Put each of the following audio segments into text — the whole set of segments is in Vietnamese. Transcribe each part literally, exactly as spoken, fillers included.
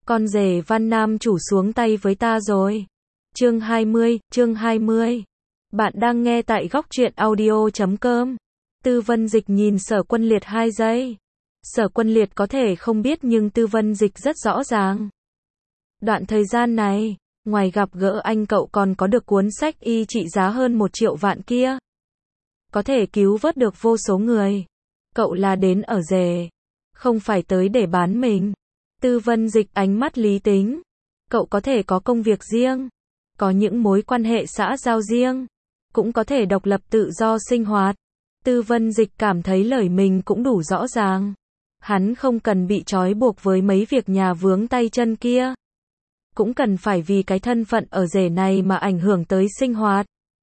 Con rể Văn Nam chủ xuống tay với ta rồi. Chương hai mươi, chương hai mươi. Bạn đang nghe tại góc truyện audio chấm com. Tư Vân Dịch nhìn Sở Quân Liệt hai giây. Sở Quân Liệt có thể không biết nhưng Tư Vân Dịch rất rõ ràng. Đoạn thời gian này, ngoài gặp gỡ anh cậu còn có được cuốn sách y trị giá hơn một triệu vạn kia. Có thể cứu vớt được vô số người. Cậu là đến ở rể, không phải tới để bán mình. Tư Vân Dịch ánh mắt lý tính. Cậu có thể có công việc riêng, có những mối quan hệ xã giao riêng, cũng có thể độc lập tự do sinh hoạt. Tư Vân Dịch cảm thấy lời mình cũng đủ rõ ràng. Hắn không cần bị trói buộc với mấy việc nhà vướng tay chân kia. Cũng cần phải vì cái thân phận ở rể này mà ảnh hưởng tới sinh hoạt.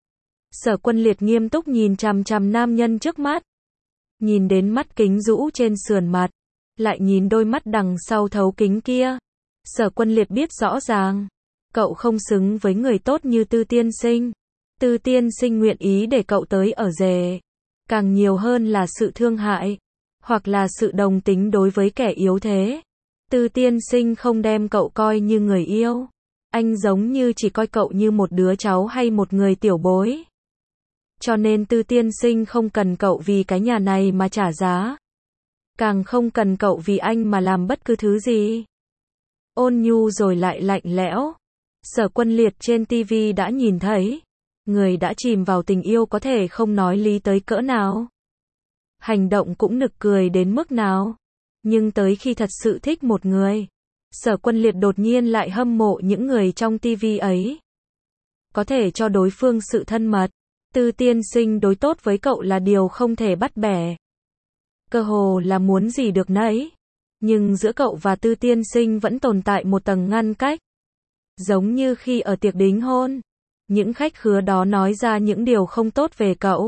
Sở Quân Liệt nghiêm túc nhìn chằm chằm nam nhân trước mắt. Nhìn đến mắt kính rũ trên sườn mặt, lại nhìn đôi mắt đằng sau thấu kính kia. Sở Quân Liệt biết rõ ràng, cậu không xứng với người tốt như Tư Tiên Sinh. Tư Tiên Sinh nguyện ý để cậu tới ở rể, càng nhiều hơn là sự thương hại, hoặc là sự đồng tính đối với kẻ yếu thế. Tư Tiên Sinh không đem cậu coi như người yêu. Anh giống như chỉ coi cậu như một đứa cháu hay một người tiểu bối. Cho nên Tư Tiên Sinh không cần cậu vì cái nhà này mà trả giá. Càng không cần cậu vì anh mà làm bất cứ thứ gì. Ôn nhu rồi lại lạnh lẽo. Sở Quân Liệt trên ti vi đã nhìn thấy. Người đã chìm vào tình yêu có thể không nói lý tới cỡ nào. Hành động cũng nực cười đến mức nào. Nhưng tới khi thật sự thích một người, Sở Quân Liệt đột nhiên lại hâm mộ những người trong ti vi ấy. Có thể cho đối phương sự thân mật. Tư Tiên Sinh đối tốt với cậu là điều không thể bắt bẻ. Cơ hồ là muốn gì được nấy. Nhưng giữa cậu và Tư Tiên Sinh vẫn tồn tại một tầng ngăn cách. Giống như khi ở tiệc đính hôn, những khách khứa đó nói ra những điều không tốt về cậu.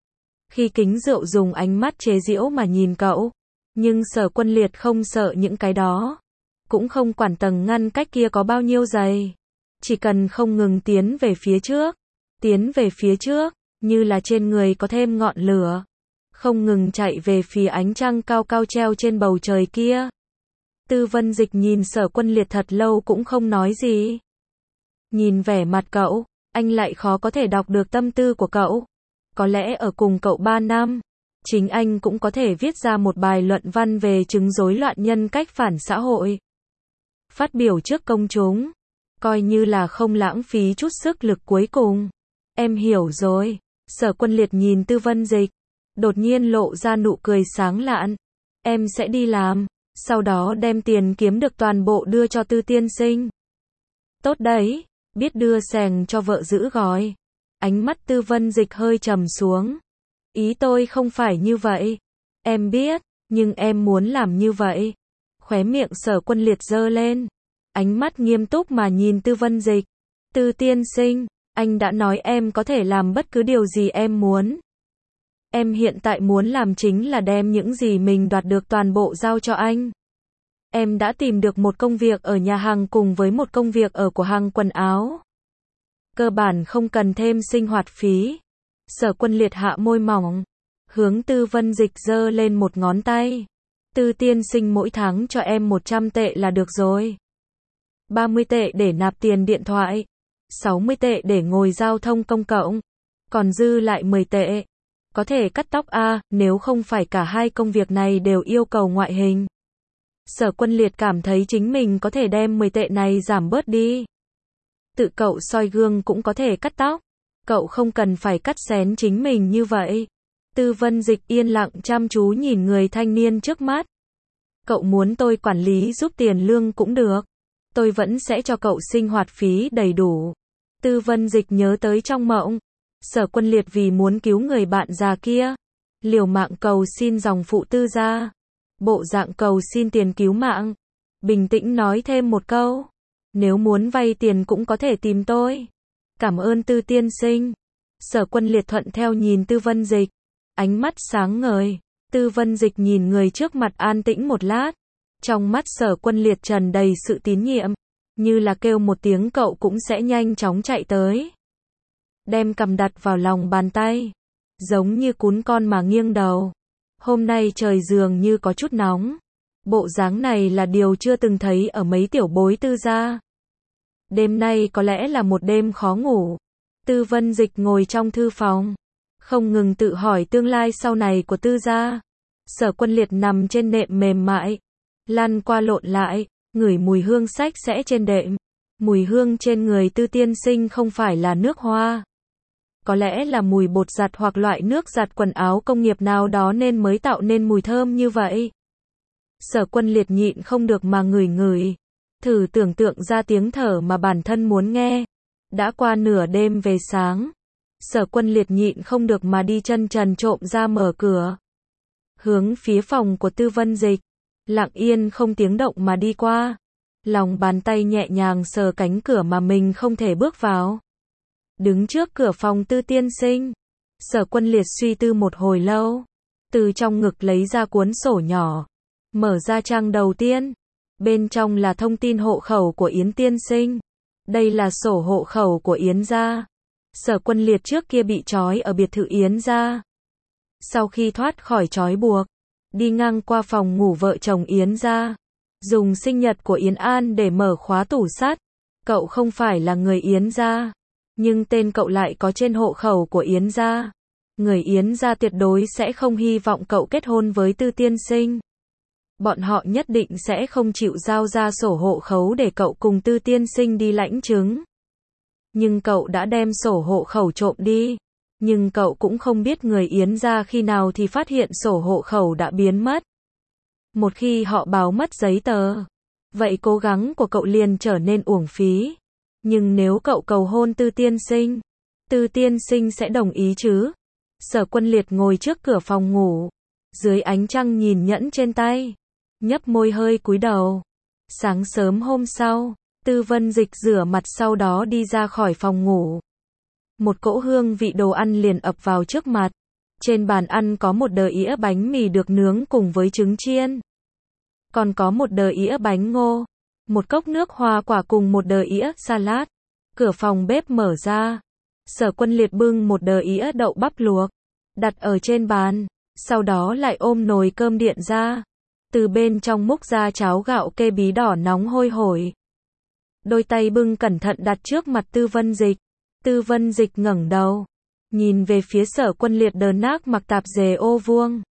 Khi kính rượu dùng ánh mắt chế giễu mà nhìn cậu. Nhưng Sở Quân Liệt không sợ những cái đó. Cũng không quản tầng ngăn cách kia có bao nhiêu dày. Chỉ cần không ngừng tiến về phía trước. Tiến về phía trước, như là trên người có thêm ngọn lửa. Không ngừng chạy về phía ánh trăng cao cao treo trên bầu trời kia. Tư Vân Dịch nhìn Sở Quân Liệt thật lâu cũng không nói gì. Nhìn vẻ mặt cậu, anh lại khó có thể đọc được tâm tư của cậu. Có lẽ ở cùng cậu ba năm, chính anh cũng có thể viết ra một bài luận văn về chứng rối loạn nhân cách phản xã hội. Phát biểu trước công chúng, coi như là không lãng phí chút sức lực cuối cùng. Em hiểu rồi. Sở Quân Liệt nhìn Tư Vân Dịch, đột nhiên lộ ra nụ cười sáng lạn. Em sẽ đi làm, sau đó đem tiền kiếm được toàn bộ đưa cho Tư Tiên Sinh. Tốt đấy, biết đưa xèng cho vợ giữ gói. Ánh mắt Tư Vân Dịch hơi trầm xuống. Ý tôi không phải như vậy. Em biết, nhưng em muốn làm như vậy. Khóe miệng Sở Quân Liệt giơ lên. Ánh mắt nghiêm túc mà nhìn Tư Vân Dịch. Tư Tiên Sinh, anh đã nói em có thể làm bất cứ điều gì em muốn. Em hiện tại muốn làm chính là đem những gì mình đoạt được toàn bộ giao cho anh. Em đã tìm được một công việc ở nhà hàng cùng với một công việc ở của hàng quần áo. Cơ bản không cần thêm sinh hoạt phí. Sở Quân Liệt hạ môi mỏng, hướng Tư Vân Dịch giơ lên một ngón tay. Tư Tiên Sinh mỗi tháng cho em một trăm tệ là được rồi. ba mươi tệ để nạp tiền điện thoại. sáu mươi tệ để ngồi giao thông công cộng. Còn dư lại mười tệ. Có thể cắt tóc a, nếu không phải cả hai công việc này đều yêu cầu ngoại hình. Sở Quân Liệt cảm thấy chính mình có thể đem mười tệ này giảm bớt đi. Tự cậu soi gương cũng có thể cắt tóc. Cậu không cần phải cắt xén chính mình như vậy. Tư Vân Dịch yên lặng chăm chú nhìn người thanh niên trước mắt. Cậu muốn tôi quản lý giúp tiền lương cũng được. Tôi vẫn sẽ cho cậu sinh hoạt phí đầy đủ. Tư Vân Dịch nhớ tới trong mộng. Sở Quân Liệt vì muốn cứu người bạn già kia. Liều mạng cầu xin dòng phụ Tư ra. Bộ dạng cầu xin tiền cứu mạng. Bình tĩnh nói thêm một câu. Nếu muốn vay tiền cũng có thể tìm tôi. Cảm ơn Tư Tiên Sinh. Sở Quân Liệt thuận theo nhìn Tư Vân Dịch. Ánh mắt sáng ngời. Tư Vân Dịch nhìn người trước mặt an tĩnh một lát. Trong mắt Sở Quân Liệt tràn đầy sự tín nhiệm. Như là kêu một tiếng cậu cũng sẽ nhanh chóng chạy tới. Đem cầm đặt vào lòng bàn tay. Giống như cún con mà nghiêng đầu. Hôm nay trời dường như có chút nóng. Bộ dáng này là điều chưa từng thấy ở mấy tiểu bối Tư gia. Đêm nay có lẽ là một đêm khó ngủ. Tư Vân Dịch ngồi trong thư phòng, không ngừng tự hỏi tương lai sau này của Tư gia. Sở Quân Liệt nằm trên nệm mềm mại, lăn qua lộn lại, ngửi mùi hương xách sẽ trên đệm. Mùi hương trên người Tư tiên sinh không phải là nước hoa. Có lẽ là mùi bột giặt hoặc loại nước giặt quần áo công nghiệp nào đó nên mới tạo nên mùi thơm như vậy. Sở Quân Liệt nhịn không được mà ngửi ngửi. Thử tưởng tượng ra tiếng thở mà bản thân muốn nghe. Đã qua nửa đêm về sáng. Sở Quân Liệt nhịn không được mà đi chân trần trộm ra mở cửa. Hướng phía phòng của Tư Vân Dịch. Lặng yên không tiếng động mà đi qua. Lòng bàn tay nhẹ nhàng sờ cánh cửa mà mình không thể bước vào. Đứng trước cửa phòng Tư tiên sinh. Sở Quân Liệt suy tư một hồi lâu. Từ trong ngực lấy ra cuốn sổ nhỏ. Mở ra trang đầu tiên. Bên trong là thông tin hộ khẩu của Yến tiên sinh. Đây là sổ hộ khẩu của Yến gia. Sở Quân Liệt trước kia bị trói ở biệt thự Yến gia. Sau khi thoát khỏi trói buộc, đi ngang qua phòng ngủ vợ chồng Yến gia, dùng sinh nhật của Yến An để mở khóa tủ sắt. Cậu không phải là người Yến gia, nhưng tên cậu lại có trên hộ khẩu của Yến gia. Người Yến gia tuyệt đối sẽ không hy vọng cậu kết hôn với Tư tiên sinh. Bọn họ nhất định sẽ không chịu giao ra sổ hộ khẩu để cậu cùng Tư tiên sinh đi lãnh chứng. Nhưng cậu đã đem sổ hộ khẩu trộm đi. Nhưng cậu cũng không biết người Yến gia khi nào thì phát hiện sổ hộ khẩu đã biến mất. Một khi họ báo mất giấy tờ, vậy cố gắng của cậu liền trở nên uổng phí. Nhưng nếu cậu cầu hôn Tư tiên sinh, Tư tiên sinh sẽ đồng ý chứ? Sở Quân Liệt ngồi trước cửa phòng ngủ, dưới ánh trăng nhìn nhẫn trên tay, nhấp môi hơi cúi đầu. Sáng sớm hôm sau, Tư Vân Dịch rửa mặt sau đó đi ra khỏi phòng ngủ. Một cỗ hương vị đồ ăn liền ập vào trước mặt. Trên bàn ăn có một đờ ĩa bánh mì được nướng cùng với trứng chiên. Còn có một đờ ĩa bánh ngô, một cốc nước hoa quả cùng một đờ ĩa salad. Cửa phòng bếp mở ra. Sở Quân Liệt bưng một đờ ĩa đậu bắp luộc, đặt ở trên bàn, sau đó lại ôm nồi cơm điện ra. Từ bên trong múc ra cháo gạo kê bí đỏ nóng hôi hổi. Đôi tay bưng cẩn thận đặt trước mặt Tư Vân Dịch. Tư Vân Dịch ngẩng đầu, nhìn về phía Sở Quân Liệt đờ nác mặc tạp dề ô vuông.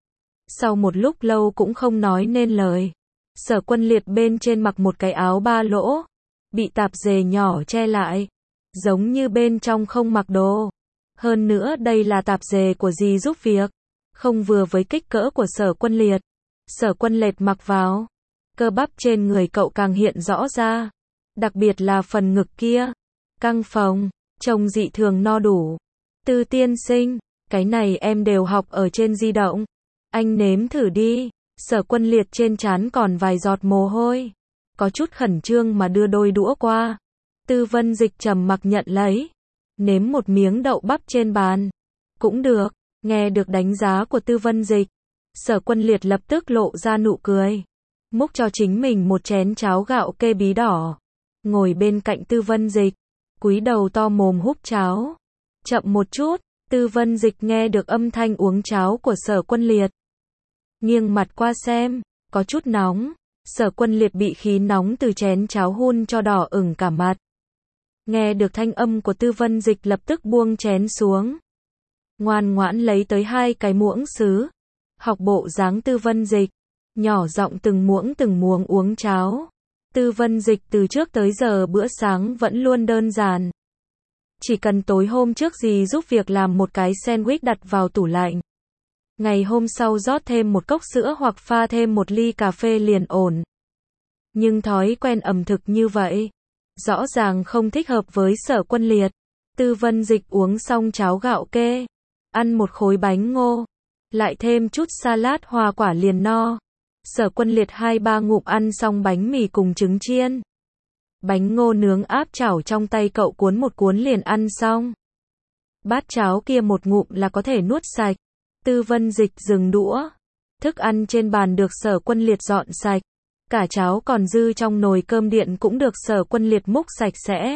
Sau một lúc lâu cũng không nói nên lời. Sở Quân Liệt bên trên mặc một cái áo ba lỗ, bị tạp dề nhỏ che lại, giống như bên trong không mặc đồ. Hơn nữa đây là tạp dề của dì giúp việc, không vừa với kích cỡ của Sở Quân Liệt. Sở Quân Liệt mặc vào, cơ bắp trên người cậu càng hiện rõ ra, đặc biệt là phần ngực kia, căng phồng, trông dị thường no đủ. Tư tiên sinh, cái này em đều học ở trên di động. Anh nếm thử đi. Sở Quân Liệt trên trán còn vài giọt mồ hôi, có chút khẩn trương mà đưa đôi đũa qua. Tư Vân Dịch trầm mặc nhận lấy, nếm một miếng đậu bắp trên bàn. Cũng được. Nghe được đánh giá của Tư Vân Dịch, Sở Quân Liệt lập tức lộ ra nụ cười, múc cho chính mình một chén cháo gạo kê bí đỏ, ngồi bên cạnh Tư Vân Dịch, cúi đầu to mồm húp cháo. Chậm một chút. Tư Vân Dịch nghe được âm thanh uống cháo của Sở Quân Liệt, nghiêng mặt qua xem, có chút nóng. Sở Quân Liệt bị khí nóng từ chén cháo hun cho đỏ ửng cả mặt. Nghe được thanh âm của Tư Vân Dịch lập tức buông chén xuống, ngoan ngoãn lấy tới hai cái muỗng sứ, học bộ dáng Tư Vân Dịch, nhỏ giọng từng muỗng từng muỗng uống cháo. Tư Vân Dịch từ trước tới giờ bữa sáng vẫn luôn đơn giản. Chỉ cần tối hôm trước gì giúp việc làm một cái sandwich đặt vào tủ lạnh. Ngày hôm sau rót thêm một cốc sữa hoặc pha thêm một ly cà phê liền ổn. Nhưng thói quen ẩm thực như vậy, rõ ràng không thích hợp với Sở Quân Liệt. Tư Vân Dịch uống xong cháo gạo kê, ăn một khối bánh ngô, lại thêm chút salad hoa quả liền no. Sở Quân Liệt hai ba ngụm ăn xong bánh mì cùng trứng chiên. Bánh ngô nướng áp chảo trong tay cậu cuốn một cuốn liền ăn xong. Bát cháo kia một ngụm là có thể nuốt sạch. Tư Vân Dịch dừng đũa. Thức ăn trên bàn được Sở Quân Liệt dọn sạch. Cả cháo còn dư trong nồi cơm điện cũng được Sở Quân Liệt múc sạch sẽ.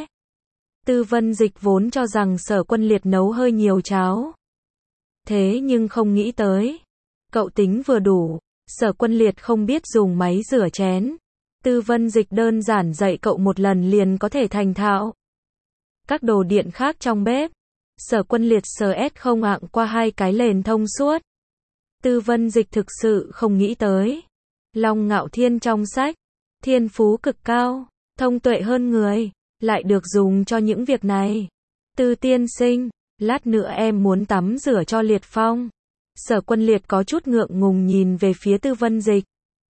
Tư Vân Dịch vốn cho rằng Sở Quân Liệt nấu hơi nhiều cháo. Thế nhưng không nghĩ tới, cậu tính vừa đủ. Sở Quân Liệt không biết dùng máy rửa chén. Tư Vân Dịch đơn giản dạy cậu một lần liền có thể thành thạo. Các đồ điện khác trong bếp. Sở Quân Liệt sờ ét không ạng qua hai cái lền thông suốt. Tư Vân Dịch thực sự không nghĩ tới. Long Ngạo Thiên trong sách. Thiên phú cực cao, thông tuệ hơn người, lại được dùng cho những việc này. Tư tiên sinh, lát nữa em muốn tắm rửa cho Liệt Phong. Sở Quân Liệt có chút ngượng ngùng nhìn về phía Tư Vân Dịch.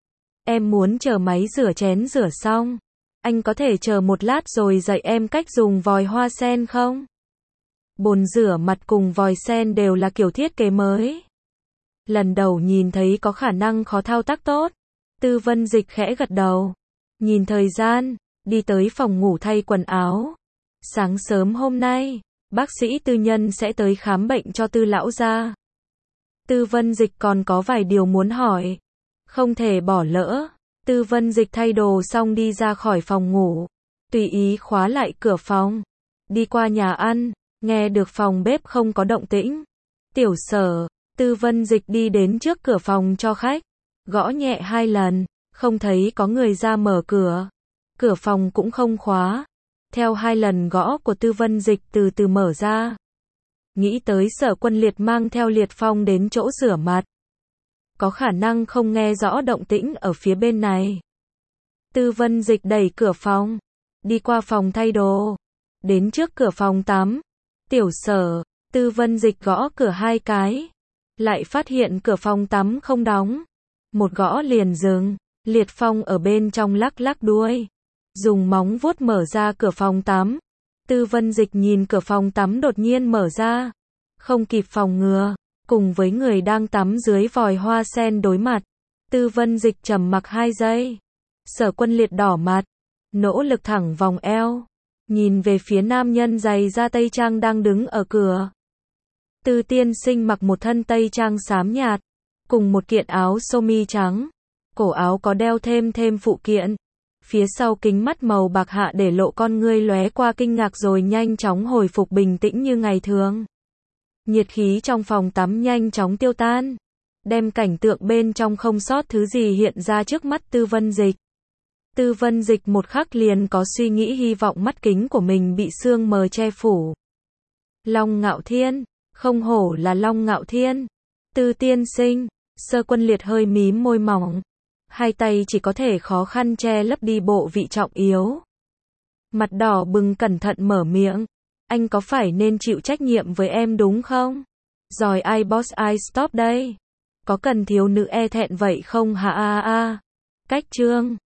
Em muốn chờ máy rửa chén rửa xong. Anh có thể chờ một lát rồi dạy em cách dùng vòi hoa sen không? Bồn rửa mặt cùng vòi sen đều là kiểu thiết kế mới. Lần đầu nhìn thấy có khả năng khó thao tác tốt. Tư Vân Dịch khẽ gật đầu. Nhìn thời gian, đi tới phòng ngủ thay quần áo. Sáng sớm hôm nay, bác sĩ tư nhân sẽ tới khám bệnh cho Tư lão gia. Tư Vân Dịch còn có vài điều muốn hỏi. Không thể bỏ lỡ. Tư Vân Dịch thay đồ xong đi ra khỏi phòng ngủ. Tùy ý khóa lại cửa phòng. Đi qua nhà ăn, nghe được phòng bếp không có động tĩnh. Tiểu Sở, Tư Vân Dịch đi đến trước cửa phòng cho khách. Gõ nhẹ hai lần, không thấy có người ra mở cửa. Cửa phòng cũng không khóa. Theo hai lần gõ của Tư Vân Dịch từ từ mở ra. Nghĩ tới Sở Quân Liệt mang theo Liệt Phong đến chỗ rửa mặt. Có khả năng không nghe rõ động tĩnh ở phía bên này. Tư Vân Dịch đẩy cửa phòng. Đi qua phòng thay đồ. Đến trước cửa phòng tắm. Tiểu Sở, Tư Vân Dịch gõ cửa hai cái. Lại phát hiện cửa phòng tắm không đóng. Một gõ liền dừng. Liệt Phong ở bên trong lắc lắc đuôi. Dùng móng vuốt mở ra cửa phòng tắm. Tư Vân Dịch nhìn cửa phòng tắm đột nhiên mở ra. Không kịp phòng ngừa. Cùng với người đang tắm dưới vòi hoa sen đối mặt. Tư Vân Dịch trầm mặc hai giây. Sở Quân Liệt đỏ mặt. Nỗ lực thẳng vòng eo. Nhìn về phía nam nhân giày da tây trang đang đứng ở cửa. Tư tiên sinh mặc một thân tây trang xám nhạt. Cùng một kiện áo sơ mi trắng. Cổ áo có đeo thêm thêm phụ kiện. Phía sau kính mắt màu bạc hạ để lộ con ngươi lóe qua kinh ngạc rồi nhanh chóng hồi phục bình tĩnh như ngày thường. Nhiệt khí trong phòng tắm nhanh chóng tiêu tan. Đem cảnh tượng bên trong không sót thứ gì hiện ra trước mắt Tư Vân Dịch. Tư Vân Dịch một khắc liền có suy nghĩ hy vọng mắt kính của mình bị sương mờ che phủ. Long Ngạo Thiên, không hổ là Long Ngạo Thiên. Tư tiên sinh, Sở Quân Liệt hơi mím môi mỏng. Hai tay chỉ có thể khó khăn che lấp đi bộ vị trọng yếu. Mặt đỏ bừng cẩn thận mở miệng. Anh có phải nên chịu trách nhiệm với em đúng không? Rồi I boss I stop đây. Có cần thiếu nữ e thẹn vậy không hả a a? Cách chương